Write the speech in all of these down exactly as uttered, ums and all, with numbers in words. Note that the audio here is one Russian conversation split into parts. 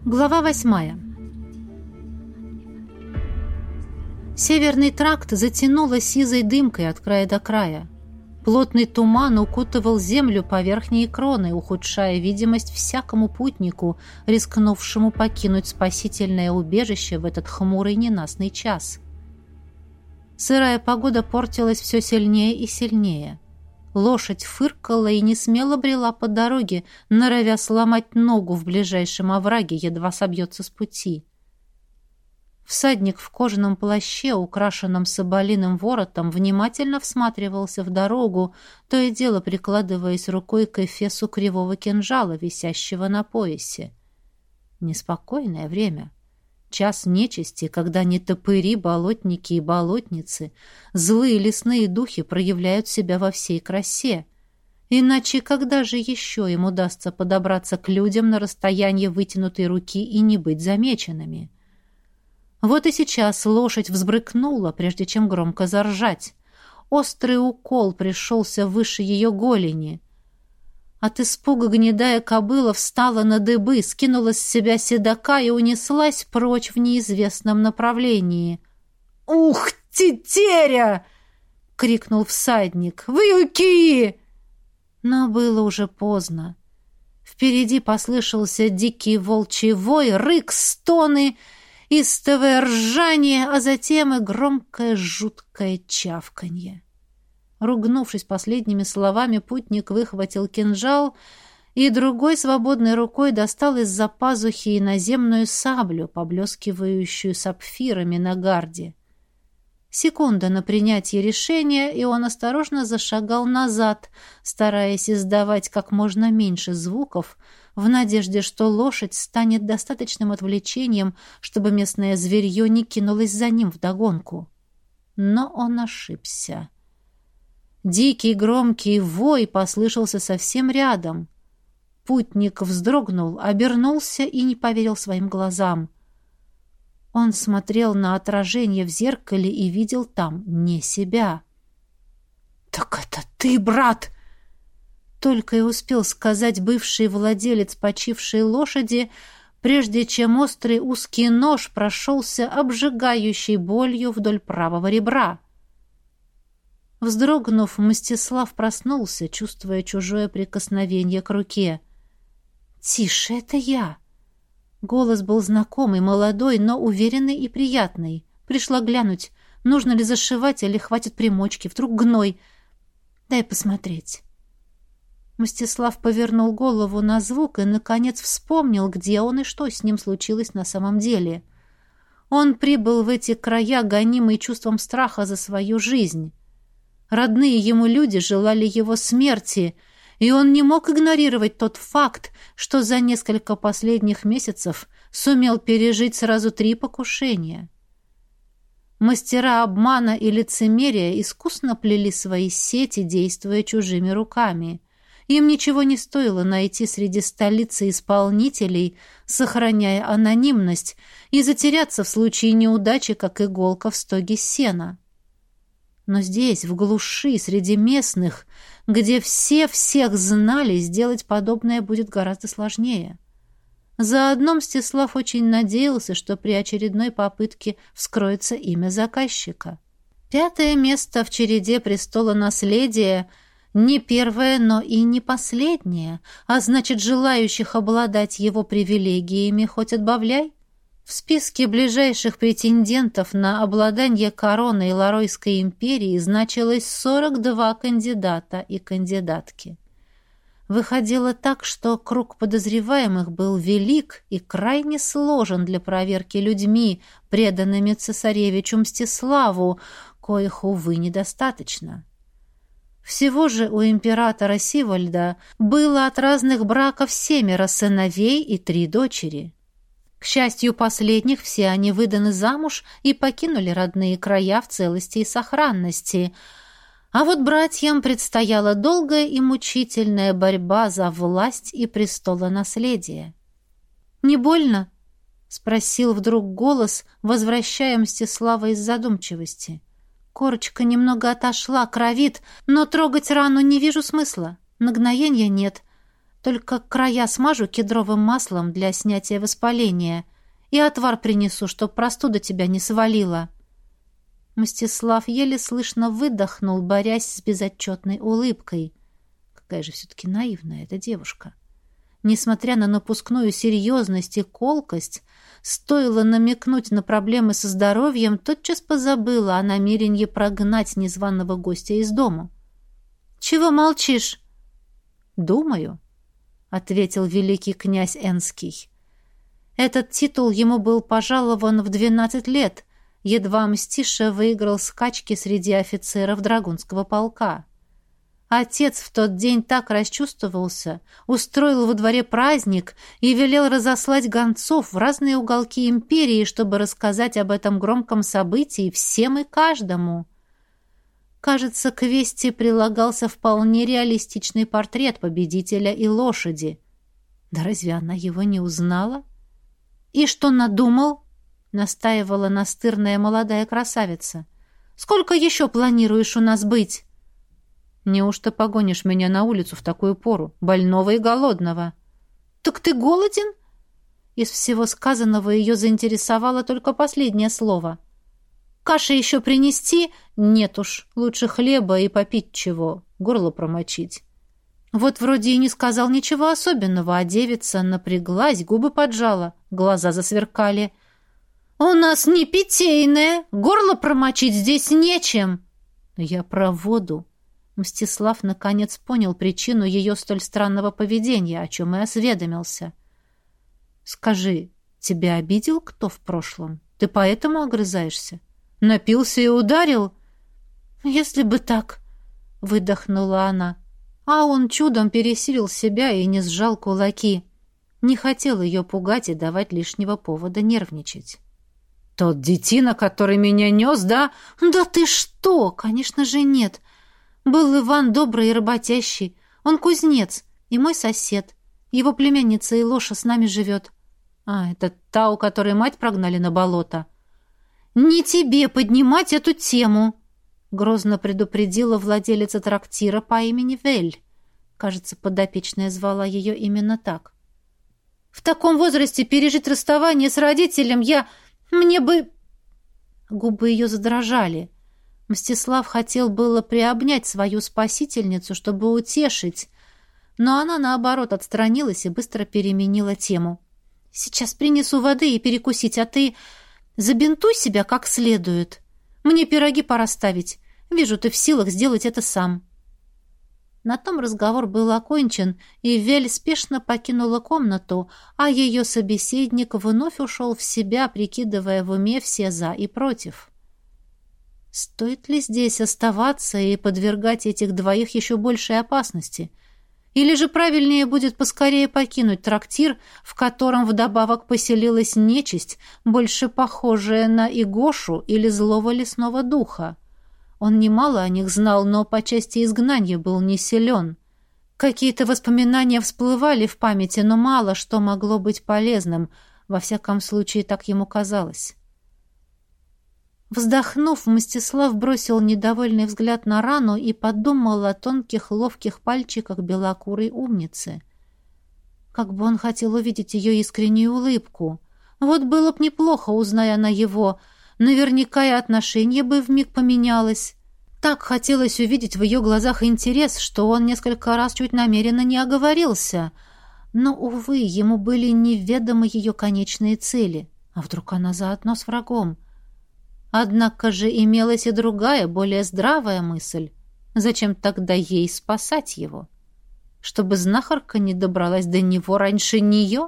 Глава восьмая. Северный тракт затянуло сизой дымкой от края до края. Плотный туман укутывал землю по верхней кроны, ухудшая видимость всякому путнику, рискнувшему покинуть спасительное убежище в этот хмурый ненастный час. Сырая погода портилась все сильнее и сильнее. Лошадь фыркала и не смело брела по дороге, норовя сломать ногу в ближайшем овраге, едва собьется с пути. Всадник в кожаном плаще, украшенном соболиным воротом, внимательно всматривался в дорогу, то и дело прикладываясь рукой к эфесу кривого кинжала, висящего на поясе. Неспокойное время. Час нечисти, когда нетопыри, болотники и болотницы, злые лесные духи проявляют себя во всей красе. Иначе когда же еще им удастся подобраться к людям на расстояние вытянутой руки и не быть замеченными? Вот и сейчас лошадь взбрыкнула, прежде чем громко заржать. Острый укол пришелся выше ее голени. От испуга гнедая кобыла встала на дыбы, скинула с себя седока и унеслась прочь в неизвестном направлении. «Ух, тетеря!» — крикнул всадник. «Вьюки!» Но было уже поздно. Впереди послышался дикий волчий вой, рык, стоны, истовое ржание, а затем и громкое жуткое чавканье. Ругнувшись последними словами, путник выхватил кинжал и другой свободной рукой достал из-за пазухи иноземную саблю, поблескивающую сапфирами на гарде. Секунда на принятие решения, и он осторожно зашагал назад, стараясь издавать как можно меньше звуков, в надежде, что лошадь станет достаточным отвлечением, чтобы местное зверье не кинулось за ним вдогонку. Но он ошибся. Дикий громкий вой послышался совсем рядом. Путник вздрогнул, обернулся и не поверил своим глазам. Он смотрел на отражение в зеркале и видел там не себя. «Так это ты, брат!» Только и успел сказать бывший владелец почившей лошади, прежде чем острый узкий нож прошелся обжигающей болью вдоль правого ребра. Вздрогнув, Мстислав проснулся, чувствуя чужое прикосновение к руке. «Тише, это я!» Голос был знакомый, молодой, но уверенный и приятный. Пришла глянуть, нужно ли зашивать или хватит примочки, вдруг гной. «Дай посмотреть». Мстислав повернул голову на звук и, наконец, вспомнил, где он и что с ним случилось на самом деле. Он прибыл в эти края, гонимый чувством страха за свою жизнь. Родные ему люди желали его смерти, и он не мог игнорировать тот факт, что за несколько последних месяцев сумел пережить сразу три покушения. Мастера обмана и лицемерия искусно плели свои сети, действуя чужими руками. Им ничего не стоило найти среди столицы исполнителей, сохраняя анонимность, и затеряться в случае неудачи, как иголка в стоге сена. Но здесь, в глуши, среди местных, где все всех знали, сделать подобное будет гораздо сложнее. Заодно Мстислав очень надеялся, что при очередной попытке вскроется имя заказчика. Пятое место в череде престола наследия не первое, но и не последнее, а значит, желающих обладать его привилегиями хоть отбавляй. В списке ближайших претендентов на обладание короной Ларойской империи значилось сорок два кандидата и кандидатки. Выходило так, что круг подозреваемых был велик и крайне сложен для проверки людьми, преданными цесаревичу Мстиславу, коих, увы, недостаточно. Всего же у императора Сивольда было от разных браков семеро сыновей и три дочери. К счастью последних, все они выданы замуж и покинули родные края в целости и сохранности. А вот братьям предстояла долгая и мучительная борьба за власть и престолонаследие. «Не больно?» — спросил вдруг голос, возвращая Мстислава из задумчивости. «Корочка немного отошла, кровит, но трогать рану не вижу смысла. Нагноения нет. Только края смажу кедровым маслом для снятия воспаления и отвар принесу, чтоб простуда тебя не свалила». Мстислав еле слышно выдохнул, борясь с безотчетной улыбкой. Какая же все-таки наивная эта девушка. Несмотря на напускную серьезность и колкость, стоило намекнуть на проблемы со здоровьем, тотчас позабыла о намерении прогнать незваного гостя из дома. «Чего молчишь?» «Думаю», — ответил великий князь Энский. Этот титул ему был пожалован в двенадцать лет, едва Мстиша выиграл скачки среди офицеров Драгунского полка. Отец в тот день так расчувствовался, устроил во дворе праздник и велел разослать гонцов в разные уголки империи, чтобы рассказать об этом громком событии всем и каждому. Кажется, к вести прилагался вполне реалистичный портрет победителя и лошади. Да разве она его не узнала? «И что надумал?» — настаивала настырная молодая красавица. «Сколько еще планируешь у нас быть?» «Неужто погонишь меня на улицу в такую пору, больного и голодного?» «Так ты голоден?» Из всего сказанного ее заинтересовало только последнее слово. «Каши еще принести? Нет уж, лучше хлеба и попить чего, горло промочить». Вот вроде и не сказал ничего особенного, а девица напряглась, губы поджала, глаза засверкали. «У нас не питейное, горло промочить здесь нечем». «Я про воду». Мстислав наконец понял причину ее столь странного поведения, о чем и осведомился. «Скажи, тебя обидел кто в прошлом? Ты поэтому огрызаешься? Напился и ударил?» «Если бы так», — выдохнула она. А он чудом пересилил себя и не сжал кулаки. Не хотел ее пугать и давать лишнего повода нервничать. «Тот детина, который меня нес, да?» «Да ты что? Конечно же нет. Был Иван добрый и работящий. Он кузнец и мой сосед. Его племянница Илоша с нами живет». «А, это та, у которой мать прогнали на болото?» «Не тебе поднимать эту тему!» Грозно предупредила владелица трактира по имени Вель. Кажется, подопечная звала ее именно так. «В таком возрасте пережить расставание с родителем я... Мне бы...» Губы ее задрожали. Мстислав хотел было приобнять свою спасительницу, чтобы утешить, но она, наоборот, отстранилась и быстро переменила тему. «Сейчас принесу воды и перекусить, а ты забинтуй себя как следует. Мне пироги пора ставить. Вижу, ты в силах сделать это сам». На том разговор был окончен, и Вель спешно покинула комнату, а ее собеседник вновь ушел в себя, прикидывая в уме все «за» и «против». Стоит ли здесь оставаться и подвергать этих двоих еще большей опасности? Или же правильнее будет поскорее покинуть трактир, в котором вдобавок поселилась нечисть, больше похожая на Игошу или злого лесного духа? Он немало о них знал, но по части изгнания был не силен. Какие-то воспоминания всплывали в памяти, но мало что могло быть полезным. Во всяком случае, так ему казалось. Вздохнув, Мстислав бросил недовольный взгляд на рану и подумал о тонких ловких пальчиках белокурой умницы. Как бы он хотел увидеть ее искреннюю улыбку. Вот было б неплохо, узная она его. Наверняка и отношение бы вмиг поменялось. Так хотелось увидеть в ее глазах интерес, что он несколько раз чуть намеренно не оговорился. Но, увы, ему были неведомы ее конечные цели. А вдруг она заодно с врагом? Однако же имелась и другая, более здравая мысль. Зачем тогда ей спасать его? Чтобы знахарка не добралась до него раньше нее?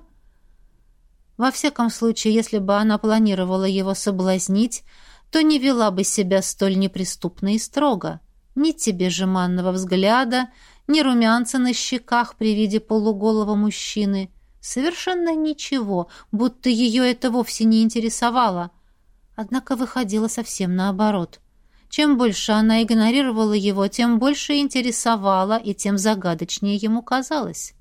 Во всяком случае, если бы она планировала его соблазнить, то не вела бы себя столь неприступно и строго. Ни тебе жеманного взгляда, ни румянца на щеках при виде полуголого мужчины. Совершенно ничего, будто ее это вовсе не интересовало. Однако выходило совсем наоборот. Чем больше она игнорировала его, тем больше интересовала и тем загадочнее ему казалось.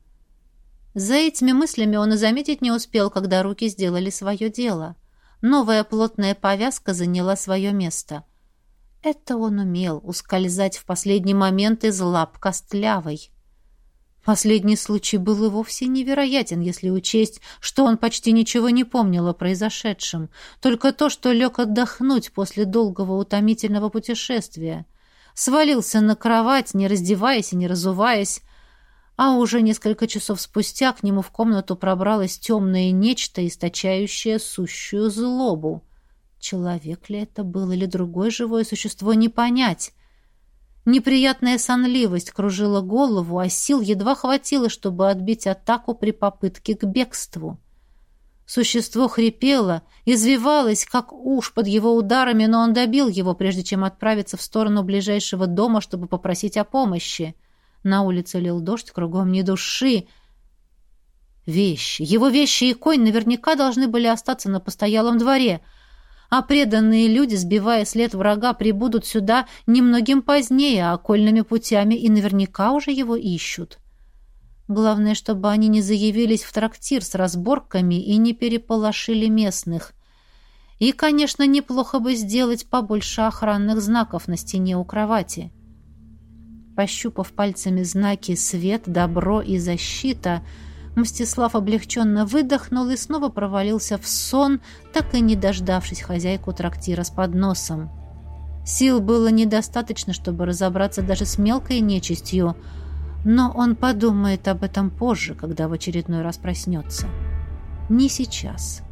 За этими мыслями он и заметить не успел, когда руки сделали свое дело. Новая плотная повязка заняла свое место. Это он умел, ускользать в последний момент из лап костлявой. Последний случай был и вовсе невероятен, если учесть, что он почти ничего не помнил о произошедшем, только то, что лег отдохнуть после долгого утомительного путешествия. Свалился на кровать, не раздеваясь и не разуваясь, а уже несколько часов спустя к нему в комнату пробралось темное нечто, источающее сущую злобу. Человек ли это был или другое живое существо, не понять. Неприятная сонливость кружила голову, а сил едва хватило, чтобы отбить атаку при попытке к бегству. Существо хрипело, извивалось, как уж под его ударами, но он добил его, прежде чем отправиться в сторону ближайшего дома, чтобы попросить о помощи. На улице лил дождь, кругом ни души. Вещи, его вещи и конь наверняка должны были остаться на постоялом дворе, а преданные люди, сбивая след врага, прибудут сюда немногим позднее, окольными путями, и наверняка уже его ищут. Главное, чтобы они не заявились в трактир с разборками и не переполошили местных. И, конечно, неплохо бы сделать побольше охранных знаков на стене у кровати. Пощупав пальцами знаки «свет», «добро» и «защита», Мстислав облегченно выдохнул и снова провалился в сон, так и не дождавшись хозяйку трактира с подносом. Сил было недостаточно, чтобы разобраться даже с мелкой нечистью, но он подумает об этом позже, когда в очередной раз проснется. Не сейчас.